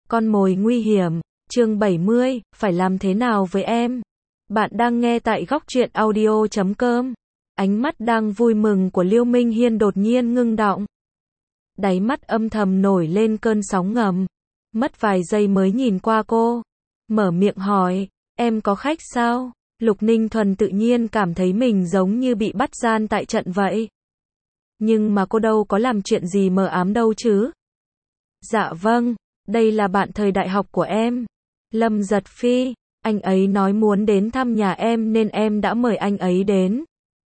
Con mồi nguy hiểm, chương 70, phải làm thế nào với em? Bạn đang nghe tại Góc Truyện Audio.com. Ánh mắt đang vui mừng của Liêu Minh Hiên đột nhiên ngưng đọng. Đáy mắt âm thầm nổi lên cơn sóng ngầm. Mất vài giây mới nhìn qua cô. Mở miệng hỏi, em có khách sao? Lục Ninh Thuần tự nhiên cảm thấy mình giống như bị bắt gian tại trận vậy. Nhưng mà cô đâu có làm chuyện gì mờ ám đâu chứ. Dạ vâng, đây là bạn thời đại học của em. Lâm Giật Phi, anh ấy nói muốn đến thăm nhà em nên em đã mời anh ấy đến.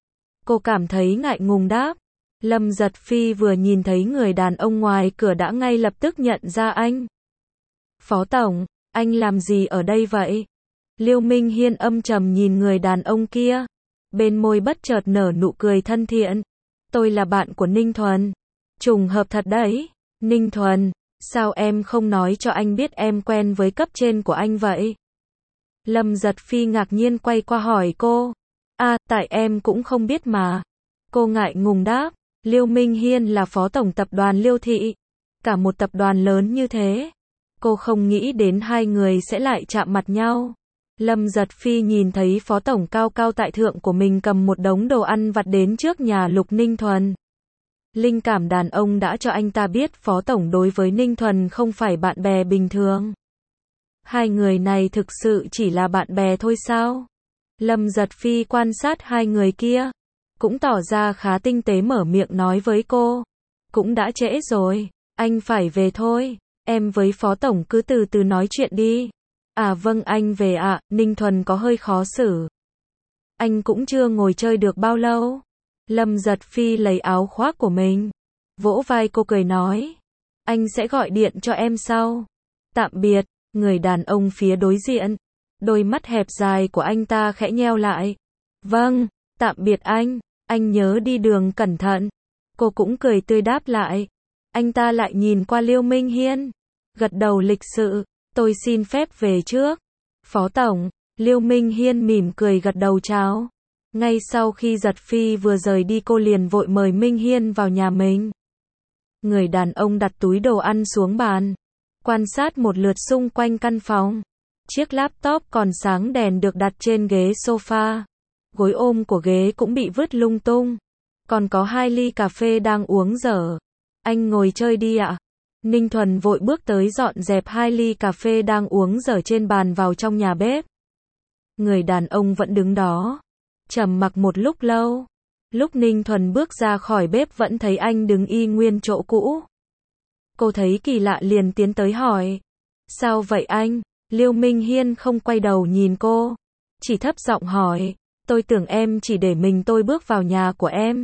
Cô cảm thấy ngại ngùng đáp. Lâm Giật Phi vừa nhìn thấy người đàn ông ngoài cửa đã ngay lập tức nhận ra anh. Phó Tổng, anh làm gì ở đây vậy? Liêu Minh Hiên âm trầm nhìn người đàn ông kia. Bên môi bất chợt nở nụ cười thân thiện. Tôi là bạn của Ninh Thuần. Trùng hợp thật đấy. Ninh Thuần, sao em không nói cho anh biết em quen với cấp trên của anh vậy? Lâm Giật Phi ngạc nhiên quay qua hỏi cô. Tại em cũng không biết mà. Cô ngại ngùng đáp. Liêu Minh Hiên là phó tổng tập đoàn Liêu Thị. Cả một tập đoàn lớn như thế. Cô không nghĩ đến hai người sẽ lại chạm mặt nhau. Lâm Giật Phi nhìn thấy phó tổng cao cao tại thượng của mình cầm một đống đồ ăn vặt đến trước nhà Lục Ninh Thuần. Linh cảm đàn ông đã cho anh ta biết phó tổng đối với Ninh Thuần không phải bạn bè bình thường. Hai người này thực sự chỉ là bạn bè thôi sao? Lâm Giật Phi quan sát hai người kia. Cũng tỏ ra khá tinh tế mở miệng nói với cô. Cũng đã trễ rồi, anh phải về thôi. Em với phó tổng cứ từ từ nói chuyện đi. Vâng anh về ạ. Ninh Thuần có hơi khó xử. Anh cũng chưa ngồi chơi được bao lâu. Lâm Giật Phi lấy áo khoác của mình. Vỗ vai cô cười nói. Anh sẽ gọi điện cho em sau. Tạm biệt. Người đàn ông phía đối diện. Đôi mắt hẹp dài của anh ta khẽ nheo lại. Vâng, tạm biệt anh nhớ đi đường cẩn thận. Cô cũng cười tươi đáp lại. Anh ta lại nhìn qua Liêu Minh Hiên. Gật đầu lịch sự. Tôi xin phép về trước. Phó tổng, Liêu Minh Hiên mỉm cười gật đầu chào. Ngay sau khi Giật Phi vừa rời đi cô liền vội mời Minh Hiên vào nhà mình. Người đàn ông đặt túi đồ ăn xuống bàn. Quan sát một lượt xung quanh căn phòng. Chiếc laptop còn sáng đèn được đặt trên ghế sofa. Gối ôm của ghế cũng bị vứt lung tung. Còn có 2 ly cà phê đang uống dở. Anh ngồi chơi đi ạ. Ninh Thuần vội bước tới dọn dẹp 2 ly cà phê đang uống dở trên bàn vào trong nhà bếp. Người đàn ông vẫn đứng đó. Trầm mặc một lúc lâu. Lúc Ninh Thuần bước ra khỏi bếp vẫn thấy anh đứng y nguyên chỗ cũ. Cô thấy kỳ lạ liền tiến tới hỏi. Sao vậy anh? Liêu Minh Hiên không quay đầu nhìn cô. Chỉ thấp giọng hỏi. Tôi tưởng em chỉ để mình tôi bước vào nhà của em.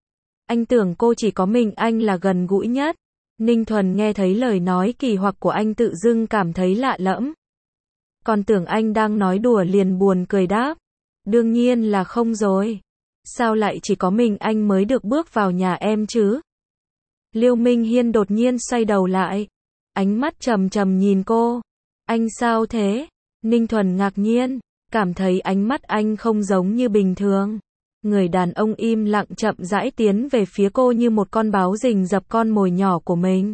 Anh tưởng cô chỉ có mình anh là gần gũi nhất. Ninh Thuần nghe thấy lời nói kỳ hoặc của anh tự dưng cảm thấy lạ lẫm. Còn tưởng anh đang nói đùa liền buồn cười đáp. Đương nhiên là không rồi. Sao lại chỉ có mình anh mới được bước vào nhà em chứ? Liêu Minh Hiên đột nhiên xoay đầu lại. Ánh mắt trầm trầm nhìn cô. Anh sao thế? Ninh Thuần ngạc nhiên. Cảm thấy ánh mắt anh không giống như bình thường. Người đàn ông im lặng chậm rãi tiến về phía cô như một con báo rình rập con mồi nhỏ của mình.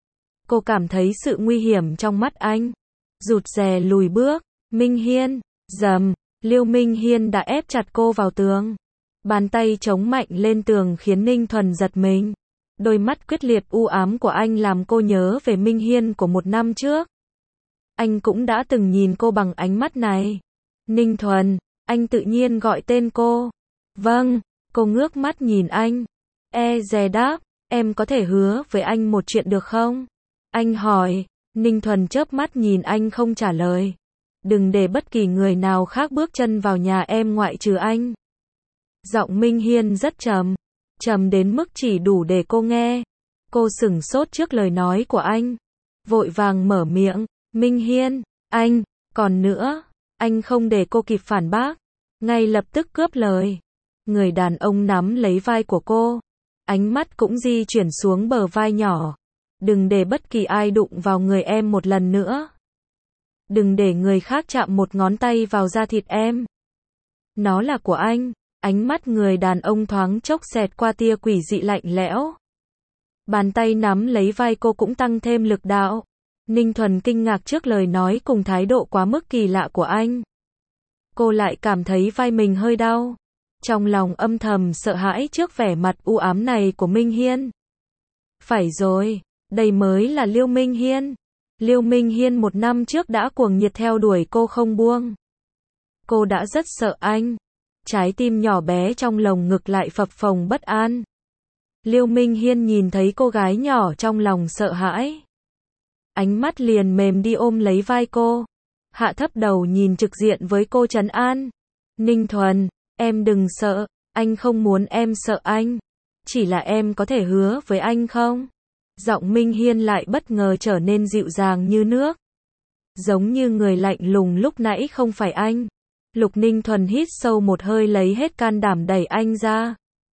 Cô cảm thấy sự nguy hiểm trong mắt anh. Rụt rè lùi bước. Minh Hiên. Rầm. Liêu Minh Hiên đã ép chặt cô vào tường. Bàn tay chống mạnh lên tường khiến Ninh Thuần giật mình. Đôi mắt quyết liệt u ám của anh làm cô nhớ về Minh Hiên của 1 năm trước. Anh cũng đã từng nhìn cô bằng ánh mắt này. Ninh Thuần. Anh tự nhiên gọi tên cô. Vâng. Cô ngước mắt nhìn anh. Dè đáp. Em có thể hứa với anh một chuyện được không? Anh hỏi. Ninh Thuần chớp mắt nhìn anh không trả lời. Đừng để bất kỳ người nào khác bước chân vào nhà em ngoại trừ anh. Giọng Minh Hiên rất trầm. Trầm đến mức chỉ đủ để cô nghe. Cô sửng sốt trước lời nói của anh. Vội vàng mở miệng. Minh Hiên, anh, còn nữa. Anh không để cô kịp phản bác. Ngay lập tức cướp lời. Người đàn ông nắm lấy vai của cô. Ánh mắt cũng di chuyển xuống bờ vai nhỏ. Đừng để bất kỳ ai đụng vào người em một lần nữa. Đừng để người khác chạm một ngón tay vào da thịt em. Nó là của anh. Ánh mắt người đàn ông thoáng chốc xẹt qua tia quỷ dị lạnh lẽo. Bàn tay nắm lấy vai cô cũng tăng thêm lực đạo. Ninh Thuần kinh ngạc trước lời nói cùng thái độ quá mức kỳ lạ của anh. Cô lại cảm thấy vai mình hơi đau. Trong lòng âm thầm sợ hãi trước vẻ mặt u ám này của Minh Hiên. Phải rồi, đây mới là Liêu Minh Hiên. Liêu Minh Hiên 1 năm trước đã cuồng nhiệt theo đuổi cô không buông. Cô đã rất sợ anh. Trái tim nhỏ bé trong lồng ngực lại phập phồng bất an. Liêu Minh Hiên nhìn thấy cô gái nhỏ trong lòng sợ hãi. Ánh mắt liền mềm đi ôm lấy vai cô. Hạ thấp đầu nhìn trực diện với cô trấn an. Ninh Thuần, em đừng sợ, anh không muốn em sợ anh. Chỉ là em có thể hứa với anh không? Giọng Minh Hiên lại bất ngờ trở nên dịu dàng như nước. Giống như người lạnh lùng lúc nãy không phải anh. Lục Ninh Thuần hít sâu một hơi lấy hết can đảm đẩy anh ra.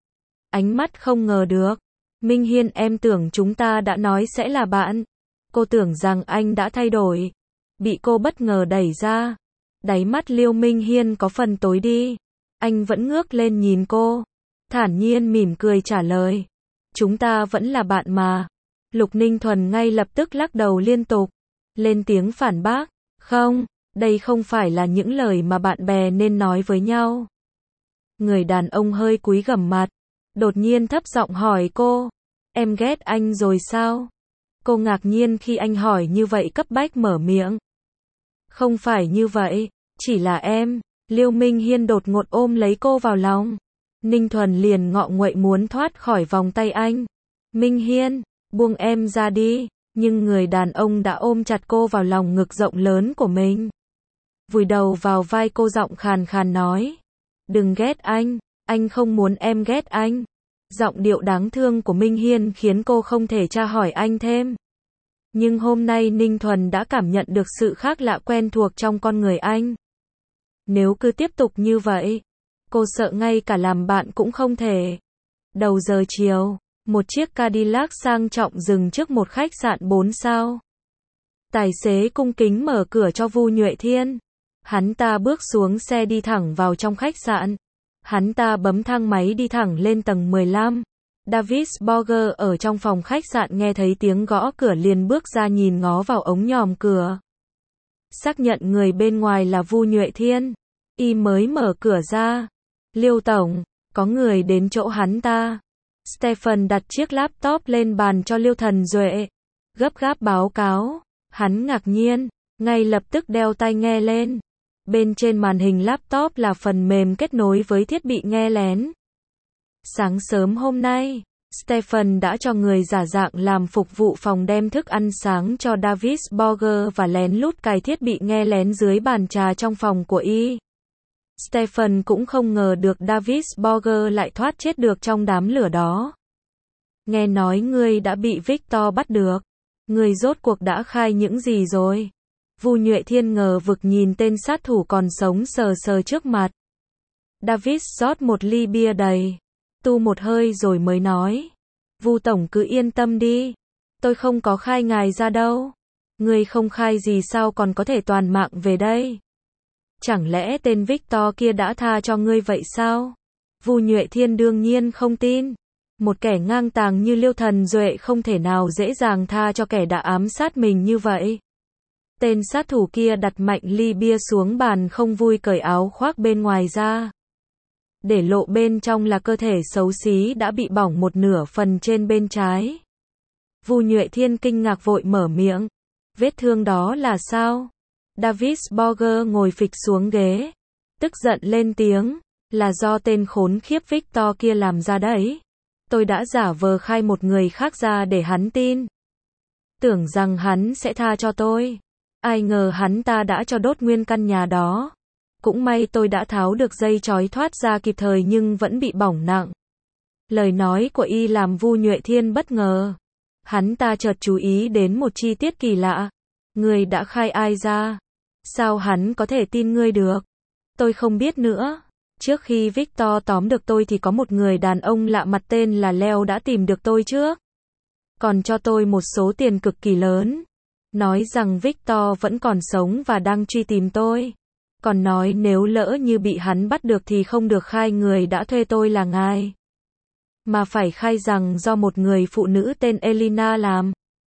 Ánh mắt không ngờ được. Minh Hiên, em tưởng chúng ta đã nói sẽ là bạn. Cô tưởng rằng anh đã thay đổi. Bị cô bất ngờ đẩy ra. Đáy mắt Liêu Minh Hiên có phần tối đi. Anh vẫn ngước lên nhìn cô. Thản nhiên mỉm cười trả lời. Chúng ta vẫn là bạn mà. Lục Ninh Thuần ngay lập tức lắc đầu liên tục. Lên tiếng phản bác. Không, đây không phải là những lời mà bạn bè nên nói với nhau. Người đàn ông hơi cúi gằm mặt. Đột nhiên thấp giọng hỏi cô. Em ghét anh rồi sao? Cô ngạc nhiên khi anh hỏi như vậy cấp bách mở miệng. Không phải như vậy, chỉ là em. Liêu Minh Hiên đột ngột ôm lấy cô vào lòng. Ninh Thuần liền ngọ nguậy muốn thoát khỏi vòng tay anh. Minh Hiên, buông em ra đi. Nhưng người đàn ông đã ôm chặt cô vào lòng ngực rộng lớn của mình. Vùi đầu vào vai cô, giọng khàn khàn nói. Đừng ghét anh không muốn em ghét anh. Giọng điệu đáng thương của Minh Hiên khiến cô không thể tra hỏi anh thêm. Nhưng hôm nay Ninh Thuần đã cảm nhận được sự khác lạ quen thuộc trong con người anh. Nếu cứ tiếp tục như vậy, cô sợ ngay cả làm bạn cũng không thể. Đầu giờ chiều, một chiếc Cadillac sang trọng dừng trước một khách sạn 4 sao. Tài xế cung kính mở cửa cho Vu Nhuệ Thiên. Hắn ta bước xuống xe đi thẳng vào trong khách sạn. Hắn ta bấm thang máy đi thẳng lên tầng 15. David Borger ở trong phòng khách sạn nghe thấy tiếng gõ cửa liền bước ra nhìn ngó vào ống nhòm cửa. Xác nhận người bên ngoài là Vu Nhuệ Thiên. Y mới mở cửa ra. Liêu tổng, có người đến chỗ hắn ta. Stephen đặt chiếc laptop lên bàn cho Liêu Thần Duệ. Gấp gáp báo cáo. Hắn ngạc nhiên, ngay lập tức đeo tai nghe lên. Bên trên màn hình laptop là phần mềm kết nối với thiết bị nghe lén. Sáng sớm hôm nay, Stephen đã cho người giả dạng làm phục vụ phòng đem thức ăn sáng cho David Borger và lén lút cài thiết bị nghe lén dưới bàn trà trong phòng của y. Stephen cũng không ngờ được David Borger lại thoát chết được trong đám lửa đó. Nghe nói ngươi đã bị Victor bắt được. Ngươi rốt cuộc đã khai những gì rồi? Vu Nhuệ Thiên ngờ vực nhìn tên sát thủ còn sống sờ sờ trước mặt. David rót một ly bia đầy. Tu một hơi rồi mới nói. Vu tổng cứ yên tâm đi. Tôi không có khai ngài ra đâu. Ngươi không khai gì sao còn có thể toàn mạng về đây? Chẳng lẽ tên Victor kia đã tha cho ngươi vậy sao? Vu Nhuệ Thiên đương nhiên không tin. Một kẻ ngang tàng như Liêu Thần Duệ không thể nào dễ dàng tha cho kẻ đã ám sát mình như vậy. Tên sát thủ kia đặt mạnh ly bia xuống bàn, không vui cởi áo khoác bên ngoài ra. Để lộ bên trong là cơ thể xấu xí đã bị bỏng một nửa phần trên bên trái. Vu Nhuệ Thiên kinh ngạc vội mở miệng. Vết thương đó là sao? David Borger ngồi phịch xuống ghế. Tức giận lên tiếng. Là do tên khốn khiếp Victor kia làm ra đấy. Tôi đã giả vờ khai một người khác ra để hắn tin. Tưởng rằng hắn sẽ tha cho tôi. Ai ngờ hắn ta đã cho đốt nguyên căn nhà đó. Cũng may tôi đã tháo được dây trói thoát ra kịp thời nhưng vẫn bị bỏng nặng. Lời nói của y làm Vu Nhuệ Thiên bất ngờ. Hắn ta chợt chú ý đến một chi tiết kỳ lạ. Ngươi đã khai ai ra? Sao hắn có thể tin ngươi được? Tôi không biết nữa. Trước khi Victor tóm được tôi thì có một người đàn ông lạ mặt tên là Leo đã tìm được tôi trước. Còn cho tôi một số tiền cực kỳ lớn. Nói rằng Victor vẫn còn sống và đang truy tìm tôi. Còn nói nếu lỡ như bị hắn bắt được thì không được khai người đã thuê tôi là ngài. Mà phải khai rằng do một người phụ nữ tên Elena làm.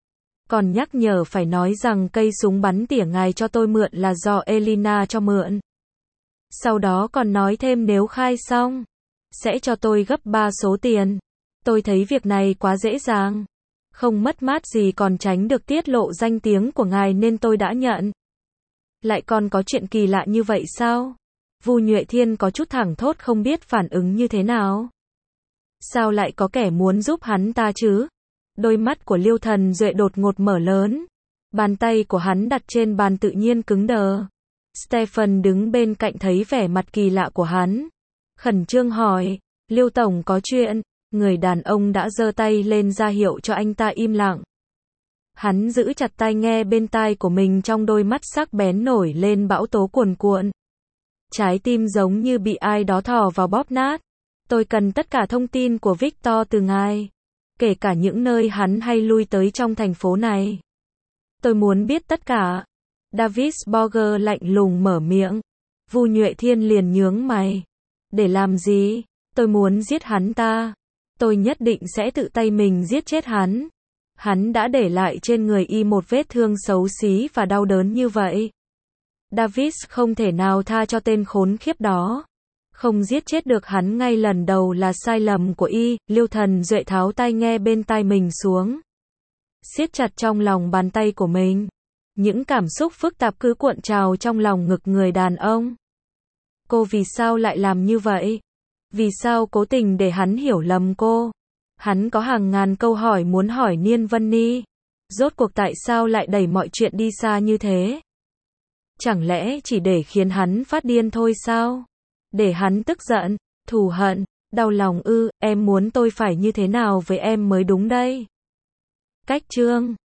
Còn nhắc nhở phải nói rằng cây súng bắn tỉa ngài cho tôi mượn là do Elina cho mượn. Sau đó còn nói thêm nếu khai xong, sẽ cho tôi gấp 3 số tiền. Tôi thấy việc này quá dễ dàng. Không mất mát gì còn tránh được tiết lộ danh tiếng của ngài nên tôi đã nhận. Lại còn có chuyện kỳ lạ như vậy sao? Vu Nhuệ Thiên có chút thảng thốt không biết phản ứng như thế nào. Sao lại có kẻ muốn giúp hắn ta chứ? Đôi mắt của Liêu Thần Duệ đột ngột mở lớn. Bàn tay của hắn đặt trên bàn tự nhiên cứng đờ. Stephen đứng bên cạnh thấy vẻ mặt kỳ lạ của hắn. Khẩn trương hỏi, Liêu Tổng có chuyện. Người đàn ông đã giơ tay lên ra hiệu cho anh ta im lặng. Hắn giữ chặt tai nghe bên tai của mình, trong đôi mắt sắc bén nổi lên bão tố cuồn cuộn. Trái tim giống như bị ai đó thò vào bóp nát. Tôi cần tất cả thông tin của Victor từ ngài. Kể cả những nơi hắn hay lui tới trong thành phố này. Tôi muốn biết tất cả. David Borger lạnh lùng mở miệng. Vu Nhuệ Thiên liền nhướng mày. Để làm gì? Tôi muốn giết hắn ta. Tôi nhất định sẽ tự tay mình giết chết hắn. Hắn đã để lại trên người y một vết thương xấu xí và đau đớn như vậy. David không thể nào tha cho tên khốn khiếp đó. Không giết chết được hắn ngay lần đầu là sai lầm của y. Liêu Thần Duệ tháo tai nghe bên tai mình xuống. Siết chặt trong lòng bàn tay của mình. Những cảm xúc phức tạp cứ cuộn trào trong lòng ngực người đàn ông. Cô vì sao lại làm như vậy? Vì sao cố tình để hắn hiểu lầm cô? Hắn có hàng ngàn câu hỏi muốn hỏi Niên Vân Ni. Rốt cuộc tại sao lại đẩy mọi chuyện đi xa như thế? Chẳng lẽ chỉ để khiến hắn phát điên thôi sao? Để hắn tức giận, thù hận, đau lòng ư? Em muốn tôi phải như thế nào với em mới đúng đây? Cách chương